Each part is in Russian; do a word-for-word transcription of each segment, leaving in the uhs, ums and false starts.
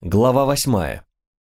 Глава восьмая.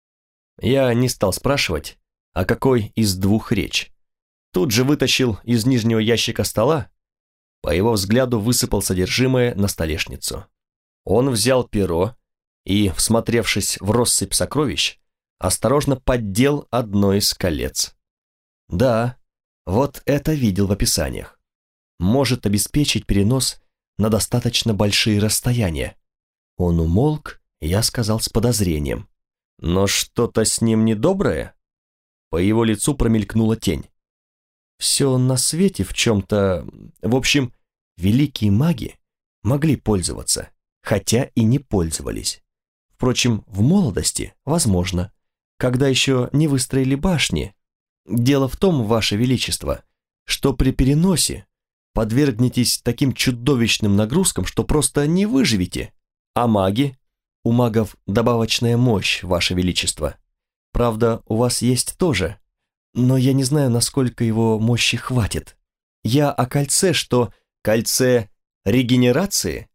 Я не стал спрашивать, о какой из двух речь. Тут же вытащил из нижнего ящика стола, по его взгляду высыпал содержимое на столешницу. Он взял перо и, всмотревшись в россыпь сокровищ, осторожно поддел одно из колец. Да, вот это видел в описаниях. Может обеспечить перенос на достаточно большие расстояния. Он умолк, я сказал с подозрением. Но что-то с ним недоброе? По его лицу промелькнула тень. Все на свете в чем-то... В общем, великие маги могли пользоваться, хотя и не пользовались. Впрочем, в молодости, возможно, когда еще не выстроили башни. Дело в том, Ваше Величество, что при переносе подвергнетесь таким чудовищным нагрузкам, что просто не выживете. А маги? У магов добавочная мощь, Ваше Величество. Правда, у вас есть тоже, но я не знаю, насколько его мощи хватит. Я о кольце, что... Кольце регенерации?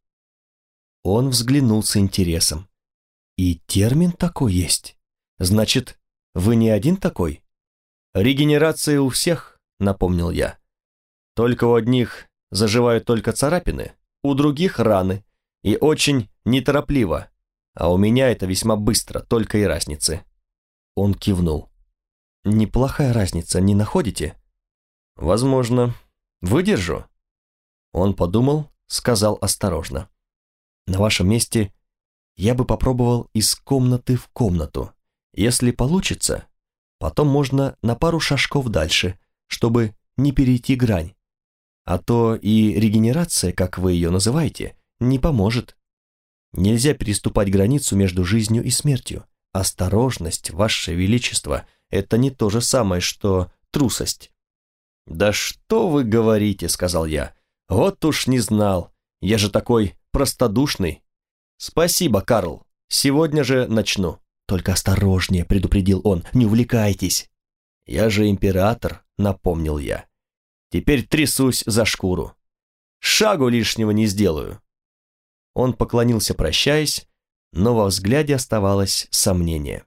Он взглянул с интересом. И термин такой есть. Значит, вы не один такой? Регенерация у всех, напомнил я. Только у одних заживают только царапины, у других раны. И очень неторопливо. А у меня это весьма быстро, только и разницы. Он кивнул. Неплохая разница, не находите? Возможно. Выдержу. Он подумал, сказал осторожно. На вашем месте я бы попробовал из комнаты в комнату. Если получится, потом можно на пару шажков дальше, чтобы не перейти грань. А то и регенерация, как вы ее называете, не поможет. Нельзя переступать границу между жизнью и смертью. Осторожность, Ваше Величество, это не то же самое, что трусость. «Да что вы говорите», — сказал я. «Вот уж не знал. Я же такой простодушный». «Спасибо, Карл. Сегодня же начну». «Только осторожнее», — предупредил он, — «не увлекайтесь». «Я же император», — напомнил я. «Теперь трясусь за шкуру. Шагу лишнего не сделаю». Он поклонился, прощаясь, но во взгляде оставалось сомнение.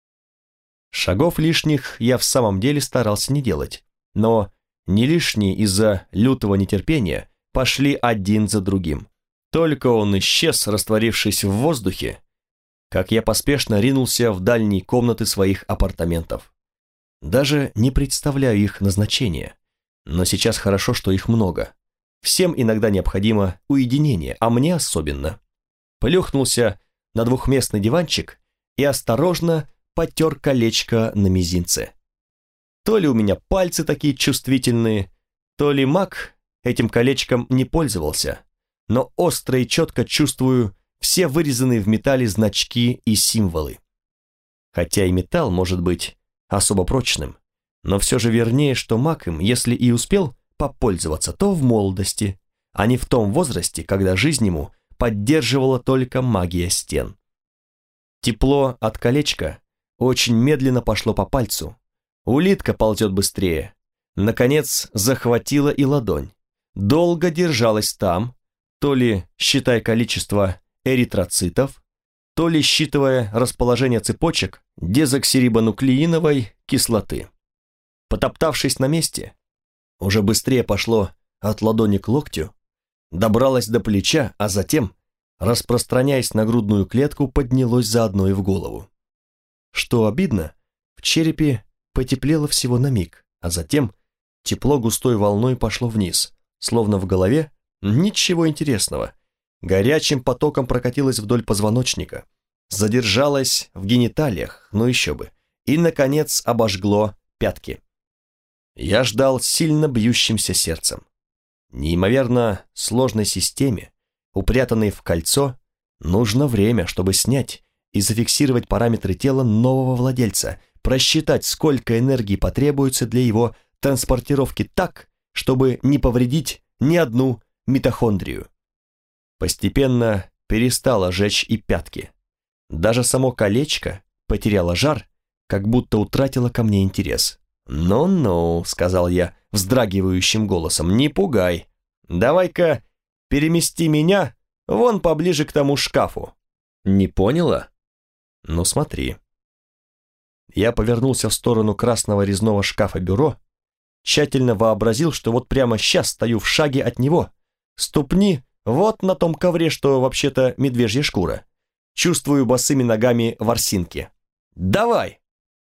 Шагов лишних я в самом деле старался не делать, но не лишние из-за лютого нетерпения пошли один за другим. Только он исчез, растворившись в воздухе, как я поспешно ринулся в дальние комнаты своих апартаментов. Даже не представляю их назначения, но сейчас хорошо, что их много. Всем иногда необходимо уединение, а мне особенно. Плюхнулся на двухместный диванчик и осторожно потер колечко на мизинце. То ли у меня пальцы такие чувствительные, то ли маг этим колечком не пользовался, но остро и четко чувствую все вырезанные в металле значки и символы. Хотя и металл может быть особо прочным, но все же вернее, что маг им, если и успел попользоваться, то в молодости, а не в том возрасте, когда жизнь ему поддерживала только магия стен. Тепло от колечка очень медленно пошло по пальцу. Улитка ползет быстрее. Наконец захватила и ладонь. Долго держалась там, то ли считая количество эритроцитов, то ли считывая расположение цепочек дезоксирибонуклеиновой кислоты. Потоптавшись на месте, уже быстрее пошло от ладони к локтю, добралось до плеча, а затем, распространяясь на грудную клетку, поднялось заодно и в голову. Что обидно, в черепе потеплело всего на миг, а затем тепло густой волной пошло вниз, словно в голове ничего интересного. Горячим потоком прокатилось вдоль позвоночника, задержалось в гениталиях, ну еще бы, и, наконец, обожгло пятки. Я ждал сильно бьющимся сердцем. Неимоверно сложной системе, упрятанной в кольцо, нужно время, чтобы снять и зафиксировать параметры тела нового владельца, просчитать, сколько энергии потребуется для его транспортировки так, чтобы не повредить ни одну митохондрию. Постепенно перестало жечь и пятки. Даже само колечко потеряло жар, как будто утратило ко мне интерес. «Ну-ну», — сказал я вздрагивающим голосом, — «не пугай. Давай-ка перемести меня вон поближе к тому шкафу». «Не поняла?» Ну смотри. Я повернулся в сторону красного резного шкафа бюро, тщательно вообразил, что вот прямо сейчас стою в шаге от него. Ступни вот на том ковре, что вообще-то медвежья шкура. Чувствую босыми ногами ворсинки. «Давай!»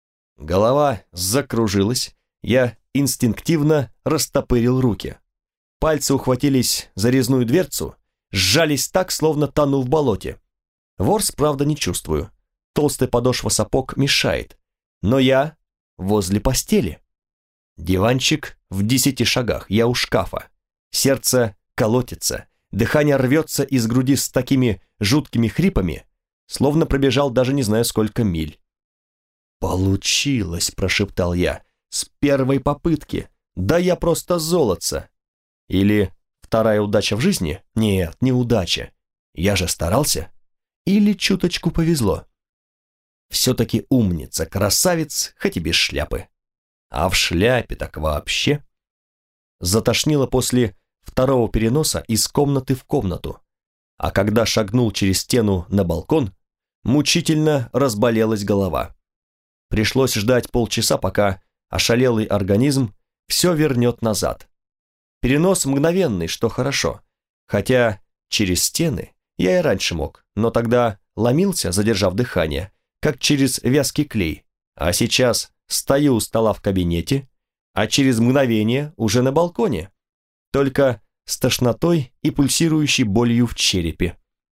Голова закружилась, я инстинктивно растопырил руки. Пальцы ухватились за резную дверцу, сжались так, словно тону в болоте. Ворс, правда, не чувствую. Толстая подошва сапог мешает. Но я возле постели. Диванчик в десяти шагах, я у шкафа. Сердце колотится, дыхание рвется из груди с такими жуткими хрипами, словно пробежал даже не знаю сколько миль. «Получилось», — прошептал я, — «с первой попытки. Да я просто золотце». Или вторая удача в жизни? Нет, не удача. Я же старался. Или чуточку повезло. Все-таки умница, красавец, хоть и без шляпы. А в шляпе так вообще. Затошнило после второго переноса из комнаты в комнату. А когда шагнул через стену на балкон, мучительно разболелась голова. Пришлось ждать полчаса, пока ошалелый организм все вернет назад. Перенос мгновенный, что хорошо. Хотя через стены я и раньше мог, но тогда ломился, задержав дыхание, как через вязкий клей. А сейчас стою у стола в кабинете, а через мгновение уже на балконе, только с тошнотой и пульсирующей болью в черепе.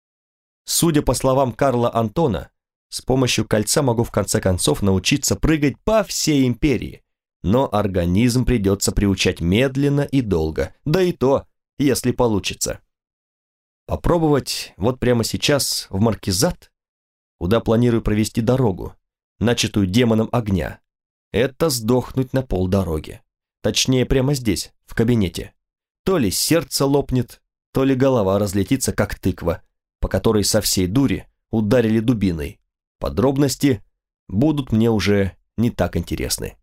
Судя по словам Карла Антона, с помощью кольца могу в конце концов научиться прыгать по всей империи, но организм придется приучать медленно и долго, да и то, если получится. Попробовать вот прямо сейчас в Маркизат, куда планирую провести дорогу, начатую демоном огня. Это сдохнуть на полдороги. Точнее, прямо здесь, в кабинете. То ли сердце лопнет, то ли голова разлетится, как тыква, по которой со всей дури ударили дубиной. Подробности будут мне уже не так интересны.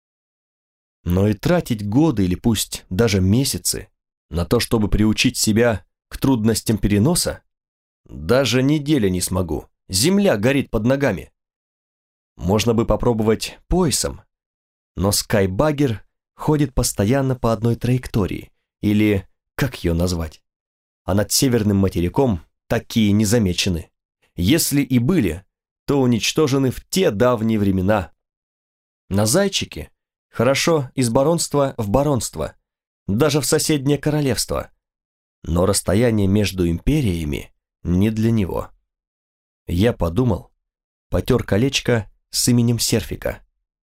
Но и тратить годы или пусть даже месяцы на то, чтобы приучить себя к трудностям переноса, даже недели не смогу. Земля горит под ногами. Можно бы попробовать поясом, но скайбаггер ходит постоянно по одной траектории, или как ее назвать? А над северным материком такие не замечены. Если и были, то уничтожены в те давние времена. На зайчике хорошо из баронства в баронство, даже в соседнее королевство. Но расстояние между империями не для него. Я подумал, потер колечко с именем Серфика.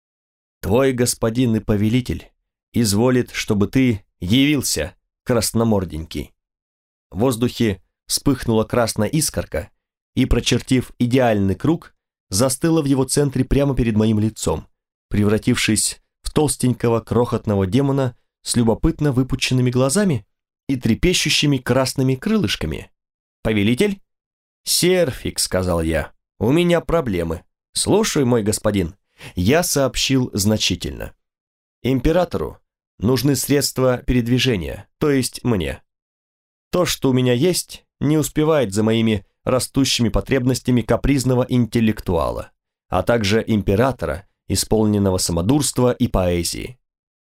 Твой господин и повелитель изволит, чтобы ты явился, красноморденький. В воздухе вспыхнула красная искорка и, прочертив идеальный круг, застыла в его центре прямо перед моим лицом, превратившись в толстенького крохотного демона с любопытно выпученными глазами и трепещущими красными крылышками. «Повелитель?» «Серфик», — сказал я, — «у меня проблемы. Слушай, мой господин». Я сообщил значительно. Императору нужны средства передвижения, то есть мне. То, что у меня есть, не успевает за моими растущими потребностями капризного интеллектуала, а также императора, исполненного самодурства и поэзии.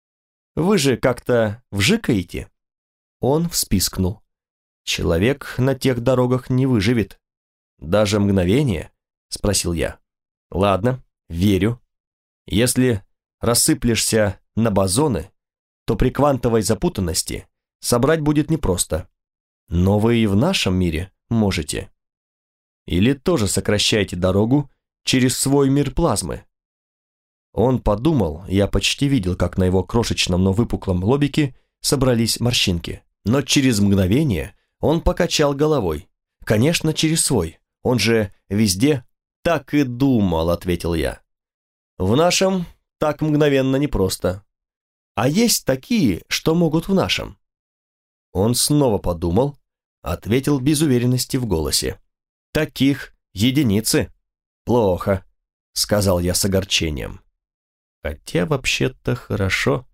Вы же как-то вжикаете? Он вспискнул. Человек на тех дорогах не выживет. Даже мгновение? Спросил я. Ладно, верю. Если рассыплешься на бозоны, то при квантовой запутанности собрать будет непросто. Но вы и в нашем мире можете. Или тоже сокращаете дорогу через свой мир плазмы. Он подумал, я почти видел, как на его крошечном, но выпуклом лобике собрались морщинки. Но через мгновение он покачал головой. Конечно, через свой. Он же везде. Так и думал, ответил я. В нашем так мгновенно непросто. А есть такие, что могут в нашем. Он снова подумал, ответил без уверенности в голосе. Таких единицы. Плохо, сказал я с огорчением. Хотя вообще-то хорошо.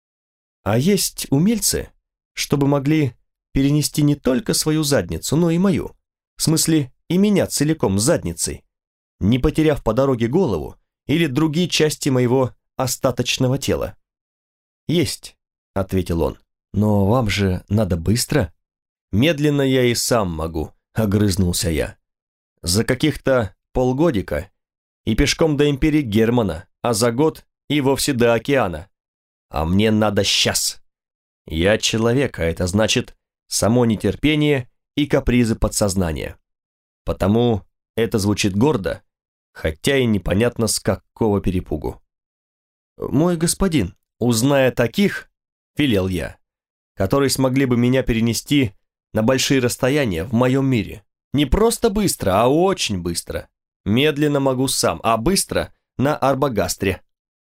А есть умельцы, чтобы могли перенести не только свою задницу, но и мою. В смысле, и меня целиком с задницей. не потеряв по дороге голову или другие части моего остаточного тела. «Есть», — ответил он, — «но вам же надо быстро». «Медленно я и сам могу», — огрызнулся я. «За каких-то полгодика и пешком до империи Германа, а за год и вовсе до океана. А мне надо сейчас. Я человек, а это значит само нетерпение и капризы подсознания. Потому это звучит гордо, хотя и непонятно с какого перепугу. «Мой господин, узная таких, — велел я, — которые смогли бы меня перенести на большие расстояния в моем мире. Не просто быстро, а очень быстро. Медленно могу сам, а быстро на Арбагастре».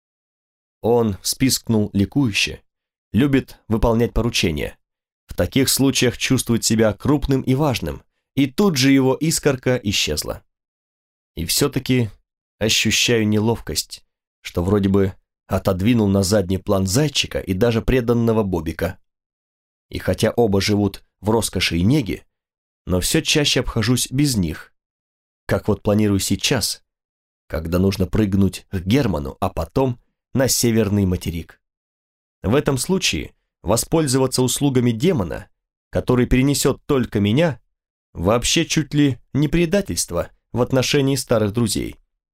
Он вспискнул ликующе, любит выполнять поручения. В таких случаях чувствует себя крупным и важным, и тут же его искорка исчезла. И все-таки ощущаю неловкость, что вроде бы отодвинул на задний план зайчика и даже преданного Бобика. И хотя оба живут в роскоши и неге, но все чаще обхожусь без них, как вот планирую сейчас, когда нужно прыгнуть к Герману, а потом на северный материк. В этом случае воспользоваться услугами демона, который перенесет только меня, вообще чуть ли не предательство в отношении старых друзей.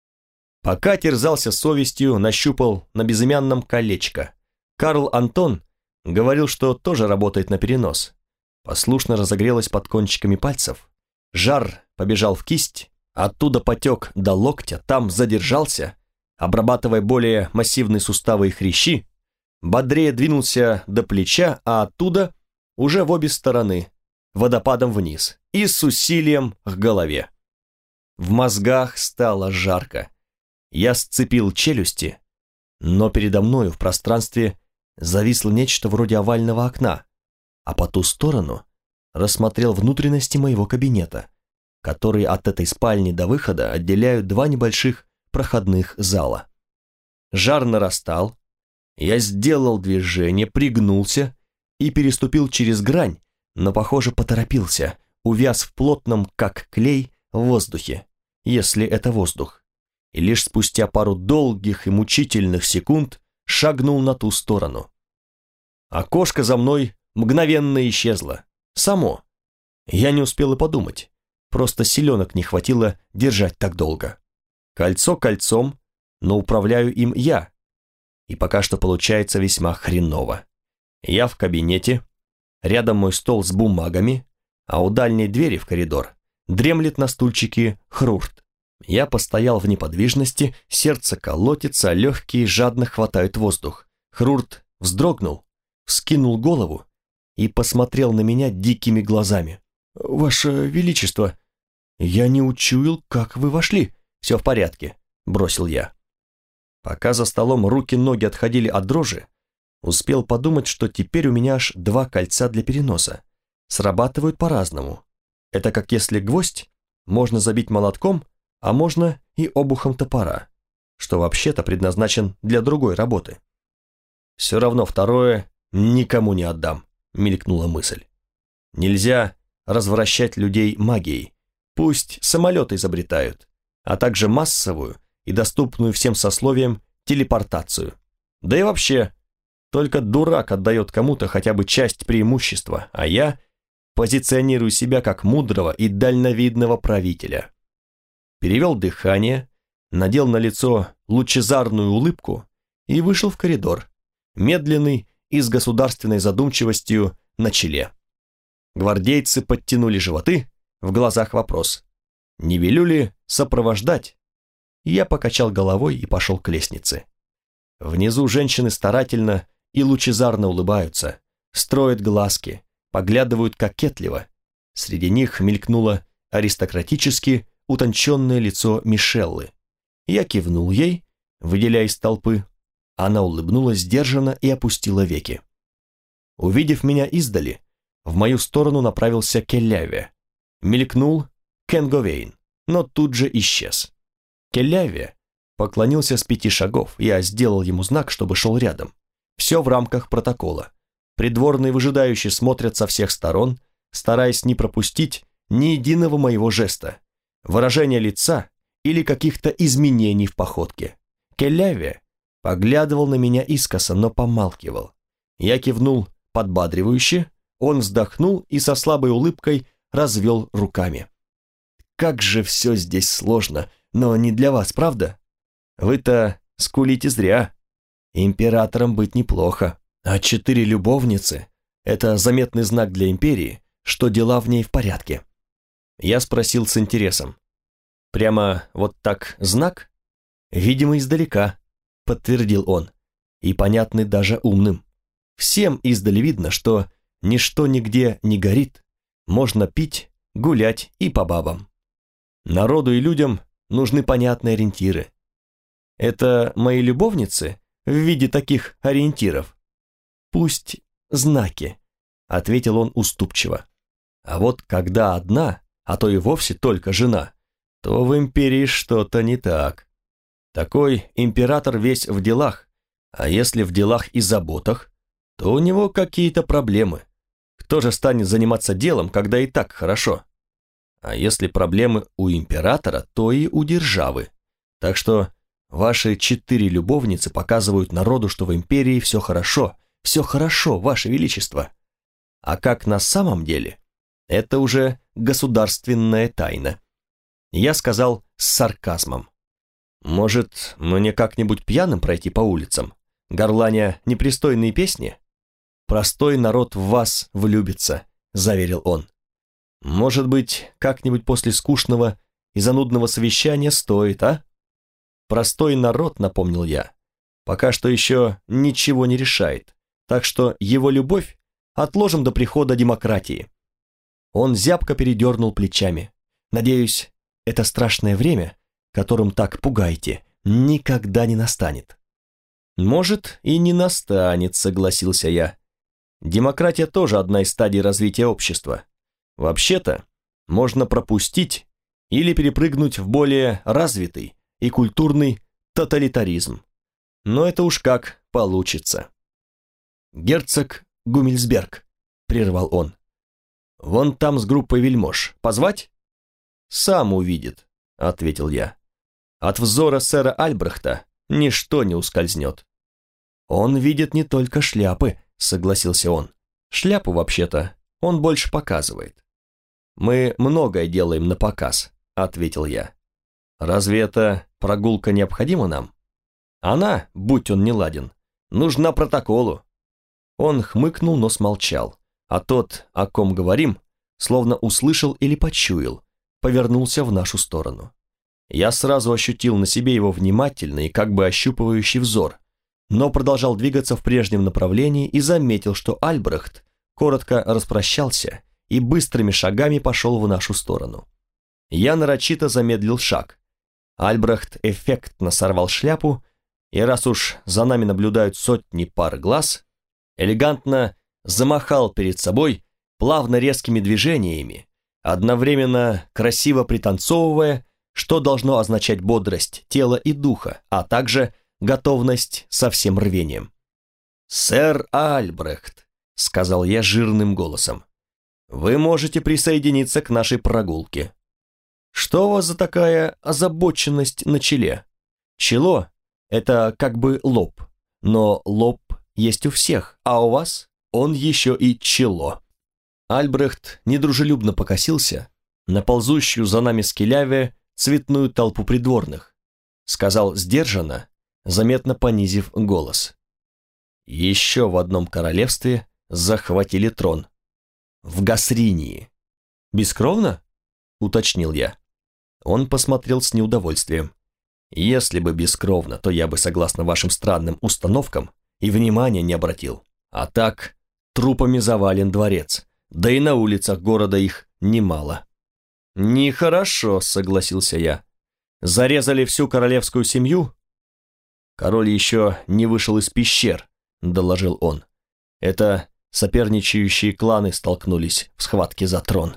Пока терзался совестью, нащупал на безымянном колечко. Карл Антон говорил, что тоже работает на перенос. Послушно разогрелось под кончиками пальцев. Жар побежал в кисть, оттуда потек до локтя, там задержался, обрабатывая более массивные суставы и хрящи, бодрее двинулся до плеча, а оттуда уже в обе стороны, водопадом вниз и с усилием к голове. В мозгах стало жарко. Я сцепил челюсти, но передо мною в пространстве зависло нечто вроде овального окна, а по ту сторону рассмотрел внутренности моего кабинета, которые от этой спальни до выхода отделяют два небольших проходных зала. Жар нарастал, я сделал движение, пригнулся и переступил через грань, но, похоже, поторопился, увяз в плотном, как клей, воздухе, если это воздух, и лишь спустя пару долгих и мучительных секунд шагнул на ту сторону. Окошко за мной мгновенно исчезло. Само. Я не успел и подумать, просто силенок не хватило держать так долго. Кольцо кольцом, но управляю им я. И пока что получается весьма хреново. Я в кабинете, рядом мой стол с бумагами, а у дальней двери в коридор дремлет на стульчике Хрурт. Я постоял в неподвижности, сердце колотится, а легкие жадно хватают воздух. Хрурт вздрогнул, вскинул голову и посмотрел на меня дикими глазами. «Ваше Величество, я не учуял, как вы вошли». «Все в порядке», — бросил я. Пока за столом руки-ноги отходили от дрожи, успел подумать, что теперь у меня аж два кольца для переноса. Срабатывают по-разному. Это как если гвоздь можно забить молотком, а можно и обухом топора, что вообще-то предназначен для другой работы. «Все равно второе никому не отдам», — мелькнула мысль. «Нельзя развращать людей магией. Пусть самолеты изобретают, а также массовую и доступную всем сословиям телепортацию. Да и вообще, только дурак отдает кому-то хотя бы часть преимущества, а я позиционирую себя как мудрого и дальновидного правителя». Перевел дыхание, надел на лицо лучезарную улыбку и вышел в коридор, медленный и с государственной задумчивостью на челе. Гвардейцы подтянули животы, в глазах вопрос: «Не велю ли сопровождать?» Я покачал головой и пошел к лестнице. Внизу женщины старательно и лучезарно улыбаются, строят глазки, поглядывают кокетливо. Среди них мелькнуло аристократически утонченное лицо Мишеллы. Я кивнул ей, выделяя из толпы. Она улыбнулась сдержанно и опустила веки. Увидев меня издали, в мою сторону направился Келляве. Мелькнул Кенговейн, но тут же исчез. Келляве поклонился с пяти шагов, я сделал ему знак, чтобы шел рядом. Все в рамках протокола. Придворные выжидающие смотрят со всех сторон, стараясь не пропустить ни единого моего жеста. Выражение лица или каких-то изменений в походке. Келяве поглядывал на меня искоса, но помалкивал. Я кивнул подбадривающе, он вздохнул и со слабой улыбкой развел руками. «Как же все здесь сложно, но не для вас, правда? Вы-то скулите зря. Императором быть неплохо, а четыре любовницы – это заметный знак для империи, что дела в ней в порядке». Я спросил с интересом. «Прямо вот так знак?» «Видимо, издалека», – подтвердил он, и понятный даже умным. «Всем издали видно, что ничто нигде не горит, можно пить, гулять и по бабам. Народу и людям нужны понятные ориентиры. Это мои любовницы в виде таких ориентиров?» «Пусть знаки», – ответил он уступчиво. «А вот когда одна, а то и вовсе только жена, то в империи что-то не так. Такой император весь в делах, а если в делах и заботах, то у него какие-то проблемы. Кто же станет заниматься делом, когда и так хорошо? А если проблемы у императора, то и у державы. Так что ваши четыре любовницы показывают народу, что в империи все хорошо, все хорошо, ваше величество. А как на самом деле, это уже государственная тайна». Я сказал с сарказмом. «Может, мне как-нибудь пьяным пройти по улицам, горланя непристойные песни?» «Простой народ в вас влюбится», – заверил он. «Может быть, как-нибудь после скучного и занудного совещания стоит, а?» «Простой народ», – напомнил я, – «пока что еще ничего не решает, так что его любовь отложим до прихода демократии». Он зябко передернул плечами. «Надеюсь, это страшное время, которым так пугаете, никогда не настанет». «Может, и не настанет», – согласился я. «Демократия тоже одна из стадий развития общества. Вообще-то, можно пропустить или перепрыгнуть в более развитый и культурный тоталитаризм. Но это уж как получится». «Герцог Гумильсберг», – прервал он. «Вон там с группой вельмож. Позвать?» «Сам увидит», – ответил я. «От взора сэра Альбрехта ничто не ускользнет». «Он видит не только шляпы», – согласился он. «Шляпу, вообще-то, он больше показывает». «Мы многое делаем на показ», – ответил я. «Разве эта прогулка необходима нам? Она, будь он неладен, нужна протоколу». Он хмыкнул, но смолчал, а тот, о ком говорим, словно услышал или почуял, повернулся в нашу сторону. Я сразу ощутил на себе его внимательный, как бы ощупывающий взор, но продолжал двигаться в прежнем направлении и заметил, что Альбрехт коротко распрощался и быстрыми шагами пошел в нашу сторону. Я нарочито замедлил шаг. Альбрехт эффектно сорвал шляпу, и раз уж за нами наблюдают сотни пар глаз, элегантно замахал перед собой плавно резкими движениями, одновременно красиво пританцовывая, что должно означать бодрость тела и духа, а также готовность со всем рвением. «Сэр Альбрехт», — сказал я жирным голосом, — «вы можете присоединиться к нашей прогулке. Что у вас за такая озабоченность на челе? Чело — это как бы лоб, но лоб есть у всех, а у вас он еще и чело». Альбрехт недружелюбно покосился на ползущую за нами с Келяве цветную толпу придворных, сказал сдержанно, заметно понизив голос. «Еще в одном королевстве захватили трон. В Гасринии». «Бескровно?» — уточнил я. Он посмотрел с неудовольствием. «Если бы бескровно, то я бы, согласно вашим странным установкам, и внимания не обратил. А так, трупами завален дворец, да и на улицах города их немало». «Нехорошо», — согласился я. «Зарезали всю королевскую семью?» «Король еще не вышел из пещер», — доложил он. «Это соперничающие кланы столкнулись в схватке за трон».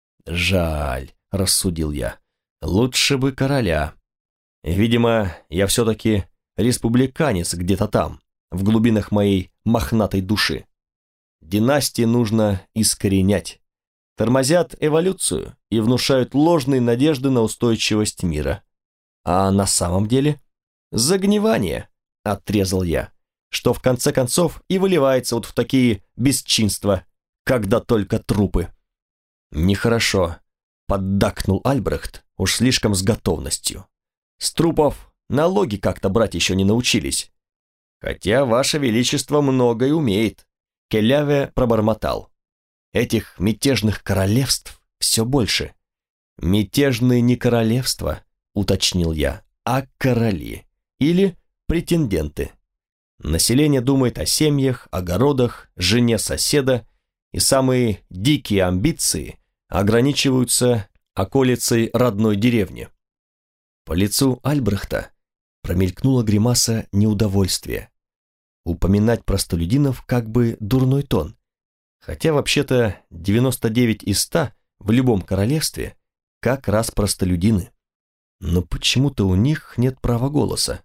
«Жаль», — рассудил я. «Лучше бы короля. Видимо, я все-таки республиканец где-то там, в глубинах моей мохнатой души. Династии нужно искоренять. Тормозят эволюцию и внушают ложные надежды на устойчивость мира. А на самом деле загнивание, отрезал я, что в конце концов и выливается вот в такие бесчинства, когда только трупы. Нехорошо, поддакнул Альбрехт уж слишком с готовностью. С трупов налоги как-то брать еще не научились. Хотя ваше величество многое умеет. Келяве пробормотал. Этих мятежных королевств все больше. Мятежные не королевства, уточнил я, а короли или претенденты. Население думает о семьях, огородах, жене соседа, и самые дикие амбиции ограничиваются околицей родной деревни. По лицу Альбрехта промелькнула гримаса неудовольствия. Упоминать простолюдинов как бы дурной тон, хотя вообще-то девяносто девять из ста в любом королевстве как раз простолюдины. Но почему-то у них нет права голоса,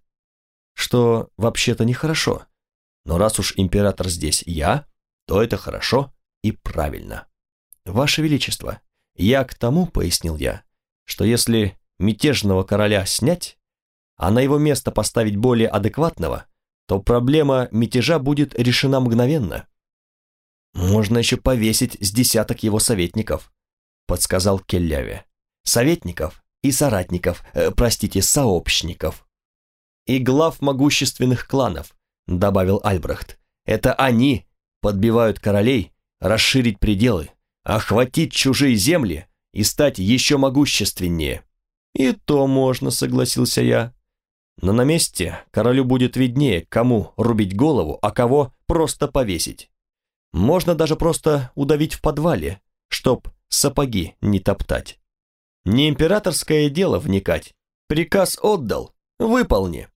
что вообще-то нехорошо. Но раз уж император здесь я, то это хорошо и правильно. Ваше Величество, я к тому, пояснил я, что если мятежного короля снять, а на его место поставить более адекватного, то проблема мятежа будет решена мгновенно. Можно еще повесить с десяток его советников, подсказал Келляве. Советников и соратников, э, простите, сообщников. И глав могущественных кланов, добавил Альбрехт. Это они подбивают королей расширить пределы, охватить чужие земли и стать еще могущественнее. И то можно, согласился я. Но на месте королю будет виднее, кому рубить голову, а кого просто повесить. Можно даже просто удавить в подвале, чтоб сапоги не топтать. Не императорское дело вникать. Приказ отдал, выполни.